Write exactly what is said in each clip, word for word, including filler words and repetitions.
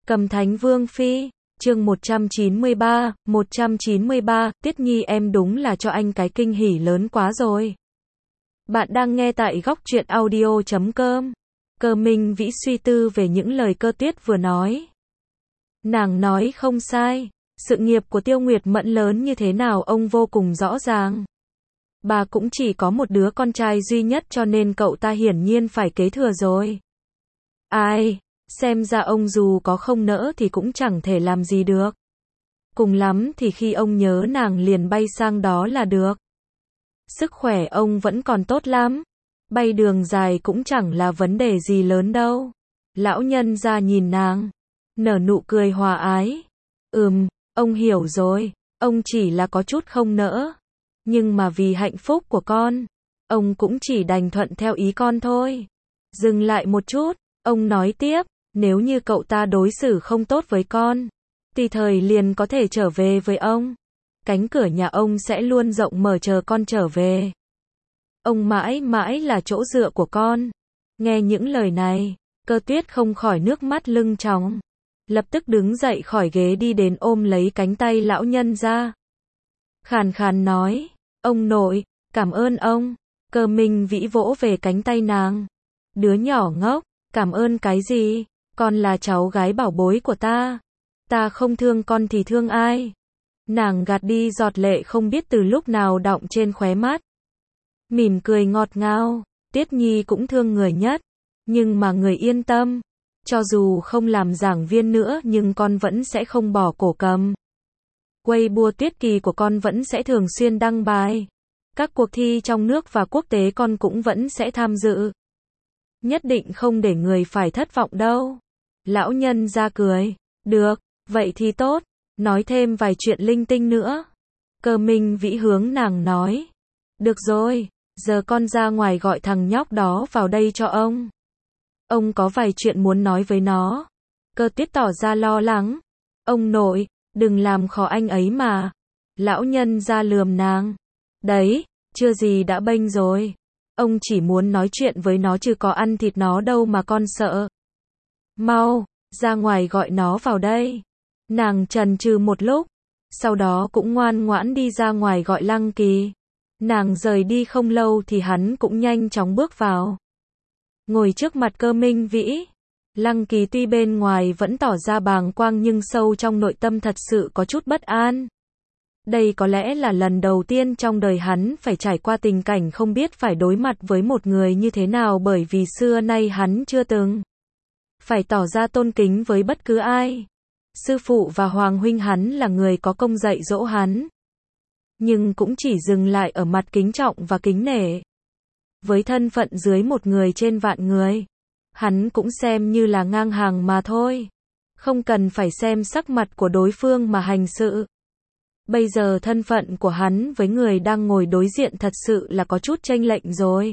Cầm Thánh Vương Phi, chương một trăm chín mươi ba, một trăm chín mươi ba, Tiết Nhi em đúng là cho anh cái kinh hỉ lớn quá rồi. Bạn đang nghe tại góc truyện audio chấm com. Cơ Minh Vĩ suy tư về những lời Cơ Tuyết vừa nói. Nàng nói không sai, sự nghiệp của Tiêu Nguyệt Mẫn lớn như thế nào ông vô cùng rõ ràng. Bà cũng chỉ có một đứa con trai duy nhất cho nên cậu ta hiển nhiên phải kế thừa rồi. Ai, xem ra ông dù có không nỡ thì cũng chẳng thể làm gì được. Cùng lắm thì khi ông nhớ nàng liền bay sang đó là được. Sức khỏe ông vẫn còn tốt lắm. Bay đường dài cũng chẳng là vấn đề gì lớn đâu. Lão nhân ra nhìn nàng, nở nụ cười hòa ái. Ừm, ông hiểu rồi, ông chỉ là có chút không nỡ. Nhưng mà vì hạnh phúc của con, ông cũng chỉ đành thuận theo ý con thôi. Dừng lại một chút, ông nói tiếp, nếu như cậu ta đối xử không tốt với con, tùy thời liền có thể trở về với ông. Cánh cửa nhà ông sẽ luôn rộng mở chờ con trở về. Ông mãi mãi là chỗ dựa của con. Nghe những lời này, Cơ Tuyết không khỏi nước mắt lưng tròng. Lập tức đứng dậy khỏi ghế đi đến ôm lấy cánh tay lão nhân ra. Khàn khàn nói, ông nội, cảm ơn ông. Cơ Minh Vĩ vỗ về cánh tay nàng. Đứa nhỏ ngốc, cảm ơn cái gì? Con là cháu gái bảo bối của ta. Ta không thương con thì thương ai? Nàng gạt đi giọt lệ không biết từ lúc nào đọng trên khóe mắt. Mỉm cười ngọt ngào, Tiết Nhi cũng thương người nhất. Nhưng mà người yên tâm, cho dù không làm giảng viên nữa nhưng con vẫn sẽ không bỏ cổ cầm. Weibo Tuyết Kỳ của con vẫn sẽ thường xuyên đăng bài. Các cuộc thi trong nước và quốc tế con cũng vẫn sẽ tham dự. Nhất định không để người phải thất vọng đâu. Lão nhân ra cười, được, vậy thì tốt, nói thêm vài chuyện linh tinh nữa. Cơ Minh Vĩ hướng nàng nói, được rồi, giờ con ra ngoài gọi thằng nhóc đó vào đây cho ông. Ông có vài chuyện muốn nói với nó. Cơ Tuyết tỏ ra lo lắng. Ông nội, đừng làm khó anh ấy mà. Lão nhân ra lườm nàng. Đấy, chưa gì đã bênh rồi. Ông chỉ muốn nói chuyện với nó chứ có ăn thịt nó đâu mà con sợ. Mau, ra ngoài gọi nó vào đây. Nàng chần chừ một lúc, sau đó cũng ngoan ngoãn đi ra ngoài gọi Lăng Kỳ. Nàng rời đi không lâu thì hắn cũng nhanh chóng bước vào. Ngồi trước mặt Cơ Minh Vĩ. Lăng Kỳ tuy bên ngoài vẫn tỏ ra bàng quang nhưng sâu trong nội tâm thật sự có chút bất an. Đây có lẽ là lần đầu tiên trong đời hắn phải trải qua tình cảnh không biết phải đối mặt với một người như thế nào bởi vì xưa nay hắn chưa từng phải tỏ ra tôn kính với bất cứ ai. Sư phụ và Hoàng huynh hắn là người có công dạy dỗ hắn. Nhưng cũng chỉ dừng lại ở mặt kính trọng và kính nể. Với thân phận dưới một người trên vạn người, hắn cũng xem như là ngang hàng mà thôi. Không cần phải xem sắc mặt của đối phương mà hành sự. Bây giờ thân phận của hắn với người đang ngồi đối diện thật sự là có chút chênh lệch rồi.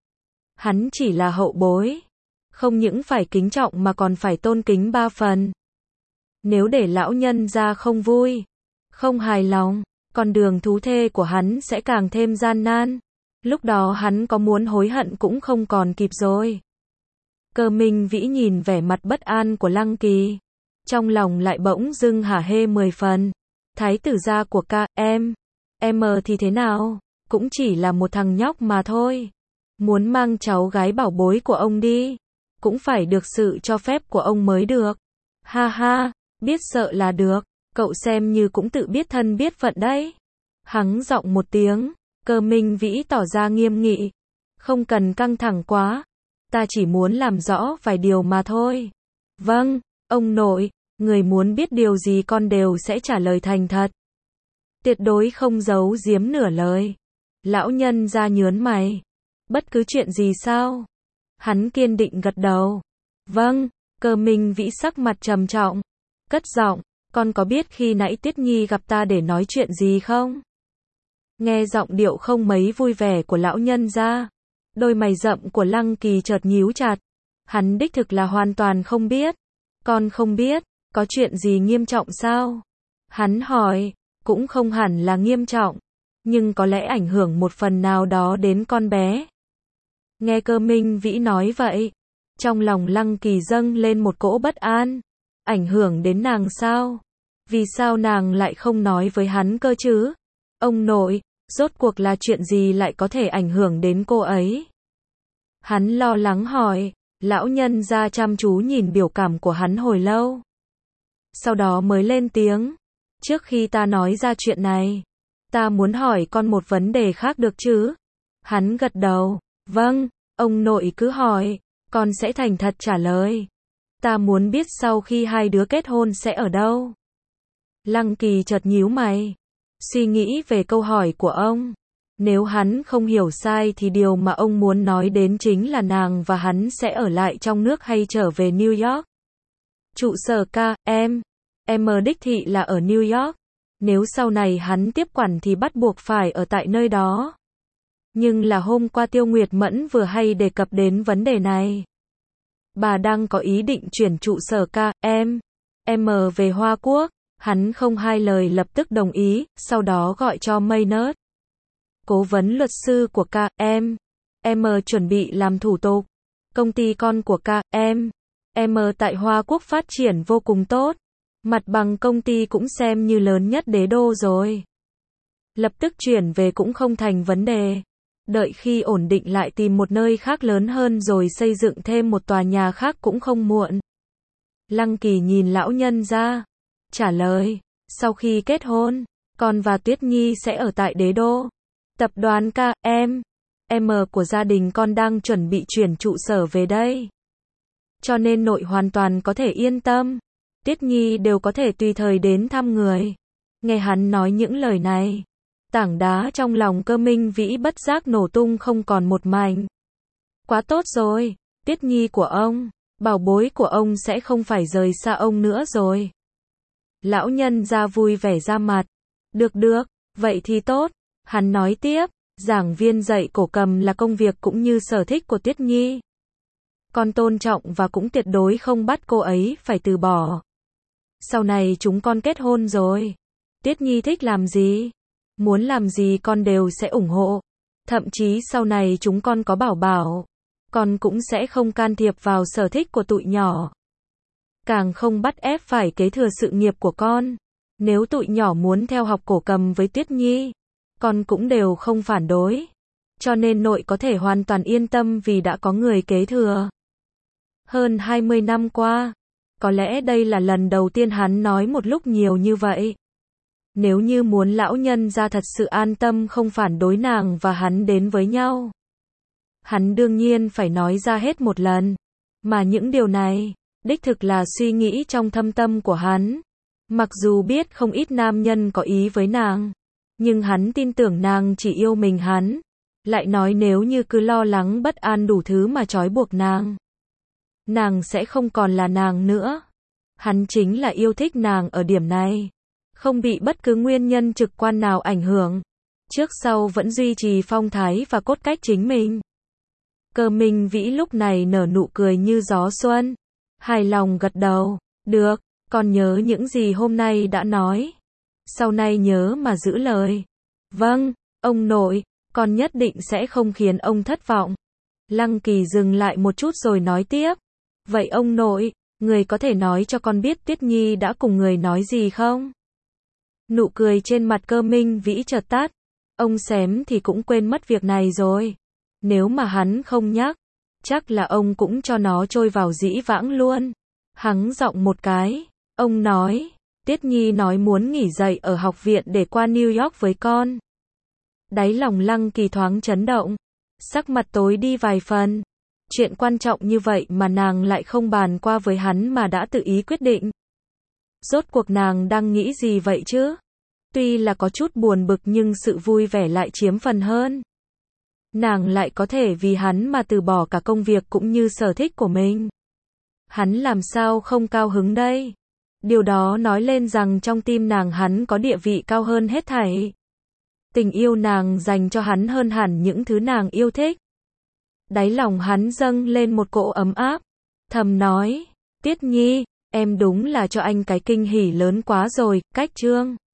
Hắn chỉ là hậu bối. Không những phải kính trọng mà còn phải tôn kính ba phần. Nếu để lão nhân ra không vui, không hài lòng, con đường thú thê của hắn sẽ càng thêm gian nan. Lúc đó hắn có muốn hối hận cũng không còn kịp rồi. Cơ Minh Vĩ nhìn vẻ mặt bất an của Lăng Kỳ. Trong lòng lại bỗng dưng hả hê mười phần. Thái tử gia của ca, em, em thì thế nào? Cũng chỉ là một thằng nhóc mà thôi. Muốn mang cháu gái bảo bối của ông đi, cũng phải được sự cho phép của ông mới được. Ha ha, biết sợ là được, cậu xem như cũng tự biết thân biết phận đấy. Hắng giọng một tiếng, Cơ Minh Vĩ tỏ ra nghiêm nghị. Không cần căng thẳng quá, ta chỉ muốn làm rõ vài điều mà thôi. Vâng, ông nội, người muốn biết điều gì con đều sẽ trả lời thành thật. Tuyệt đối không giấu giếm nửa lời. Lão nhân ra nhớn mày. Bất cứ chuyện gì sao? Hắn kiên định gật đầu. Vâng, Cơ Minh Vĩ sắc mặt trầm trọng. Cất giọng, con có biết khi nãy Tiết Nhi gặp ta để nói chuyện gì không? Nghe giọng điệu không mấy vui vẻ của lão nhân ra. Đôi mày rậm của Lăng Kỳ chợt nhíu chặt. Hắn đích thực là hoàn toàn không biết. Con không biết, có chuyện gì nghiêm trọng sao? Hắn hỏi, cũng không hẳn là nghiêm trọng. Nhưng có lẽ ảnh hưởng một phần nào đó đến con bé. Nghe Cơ Minh Vĩ nói vậy, trong lòng Lăng Kỳ dâng lên một cỗ bất an. ảnh hưởng đến nàng sao? Vì sao nàng lại không nói với hắn cơ chứ? Ông nội, rốt cuộc là chuyện gì lại có thể ảnh hưởng đến cô ấy? Hắn lo lắng hỏi, lão nhân ra chăm chú nhìn biểu cảm của hắn hồi lâu. Sau đó mới lên tiếng, trước khi ta nói ra chuyện này, ta muốn hỏi con một vấn đề khác được chứ? Hắn gật đầu, vâng, ông nội cứ hỏi, con sẽ thành thật trả lời. Ta muốn biết sau khi hai đứa kết hôn sẽ ở đâu? Lăng Kỳ chợt nhíu mày, suy nghĩ về câu hỏi của ông. Nếu hắn không hiểu sai thì điều mà ông muốn nói đến chính là nàng và hắn sẽ ở lại trong nước hay trở về New York. Trụ sở ca em, em đích thị là ở New York. Nếu sau này hắn tiếp quản thì bắt buộc phải ở tại nơi đó. Nhưng là hôm qua Tiêu Nguyệt Mẫn vừa hay đề cập đến vấn đề này. Bà đang có ý định chuyển trụ sở ca em, em về Hoa Quốc. Hắn không hai lời lập tức đồng ý, sau đó gọi cho Maynard, cố vấn luật sư của ca em, em chuẩn bị làm thủ tục. Công ty con của ca em, em tại Hoa Quốc phát triển vô cùng tốt. Mặt bằng công ty cũng xem như lớn nhất đế đô rồi. Lập tức chuyển về cũng không thành vấn đề. Đợi khi ổn định lại tìm một nơi khác lớn hơn rồi xây dựng thêm một tòa nhà khác cũng không muộn. Lăng Kỳ nhìn lão nhân ra, trả lời, sau khi kết hôn, con và Tuyết Nhi sẽ ở tại đế đô. Tập đoàn ca em, em của gia đình con đang chuẩn bị chuyển trụ sở về đây. Cho nên nội hoàn toàn có thể yên tâm. Tuyết Nhi đều có thể tùy thời đến thăm người. Nghe hắn nói những lời này, tảng đá trong lòng Cơ Minh Vĩ bất giác nổ tung không còn một mảnh. Quá tốt rồi, Tuyết Nhi của ông, bảo bối của ông sẽ không phải rời xa ông nữa rồi. Lão nhân ra vui vẻ ra mặt. Được được, vậy thì tốt. Hắn nói tiếp, giảng viên dạy cổ cầm là công việc cũng như sở thích của Tuyết Nhi. Con tôn trọng và cũng tuyệt đối không bắt cô ấy phải từ bỏ. Sau này chúng con kết hôn rồi. Tuyết Nhi thích làm gì, muốn làm gì con đều sẽ ủng hộ. Thậm chí sau này chúng con có bảo bảo, con cũng sẽ không can thiệp vào sở thích của tụi nhỏ. Càng không bắt ép phải kế thừa sự nghiệp của con. Nếu tụi nhỏ muốn theo học cổ cầm với Tuyết Nhi, con cũng đều không phản đối. Cho nên nội có thể hoàn toàn yên tâm vì đã có người kế thừa. Hơn hai mươi năm qua, có lẽ đây là lần đầu tiên hắn nói một lúc nhiều như vậy. Nếu như muốn lão nhân ra thật sự an tâm không phản đối nàng và hắn đến với nhau, hắn đương nhiên phải nói ra hết một lần. Mà những điều này, đích thực là suy nghĩ trong thâm tâm của hắn. Mặc dù biết không ít nam nhân có ý với nàng, nhưng hắn tin tưởng nàng chỉ yêu mình hắn. Lại nói nếu như cứ lo lắng bất an đủ thứ mà trói buộc nàng, nàng sẽ không còn là nàng nữa. Hắn chính là yêu thích nàng ở điểm này, không bị bất cứ nguyên nhân trực quan nào ảnh hưởng. Trước sau vẫn duy trì phong thái và cốt cách chính mình. Cơ Minh Vĩ lúc này nở nụ cười như gió xuân, hài lòng gật đầu, được, con nhớ những gì hôm nay đã nói. Sau này nhớ mà giữ lời. Vâng, ông nội, con nhất định sẽ không khiến ông thất vọng. Lăng Kỳ dừng lại một chút rồi nói tiếp. Vậy ông nội, người có thể nói cho con biết Tuyết Nhi đã cùng người nói gì không? Nụ cười trên mặt Cơ Minh Vĩ chợt tắt. Ông xém thì cũng quên mất việc này rồi. Nếu mà hắn không nhắc, chắc là ông cũng cho nó trôi vào dĩ vãng luôn. Hắng giọng một cái, ông nói, Tuyết Nhi nói muốn nghỉ dạy ở học viện để qua New York với con. Đáy lòng Lăng Kỳ thoáng chấn động, sắc mặt tối đi vài phần. Chuyện quan trọng như vậy mà nàng lại không bàn qua với hắn mà đã tự ý quyết định. Rốt cuộc nàng đang nghĩ gì vậy chứ? Tuy là có chút buồn bực nhưng sự vui vẻ lại chiếm phần hơn. Nàng lại có thể vì hắn mà từ bỏ cả công việc cũng như sở thích của mình. Hắn làm sao không cao hứng đây? Điều đó nói lên rằng trong tim nàng hắn có địa vị cao hơn hết thảy. Tình yêu nàng dành cho hắn hơn hẳn những thứ nàng yêu thích. Đáy lòng hắn dâng lên một cỗ ấm áp. Thầm nói, Tuyết Nhi, em đúng là cho anh cái kinh hỉ lớn quá rồi, cách chương.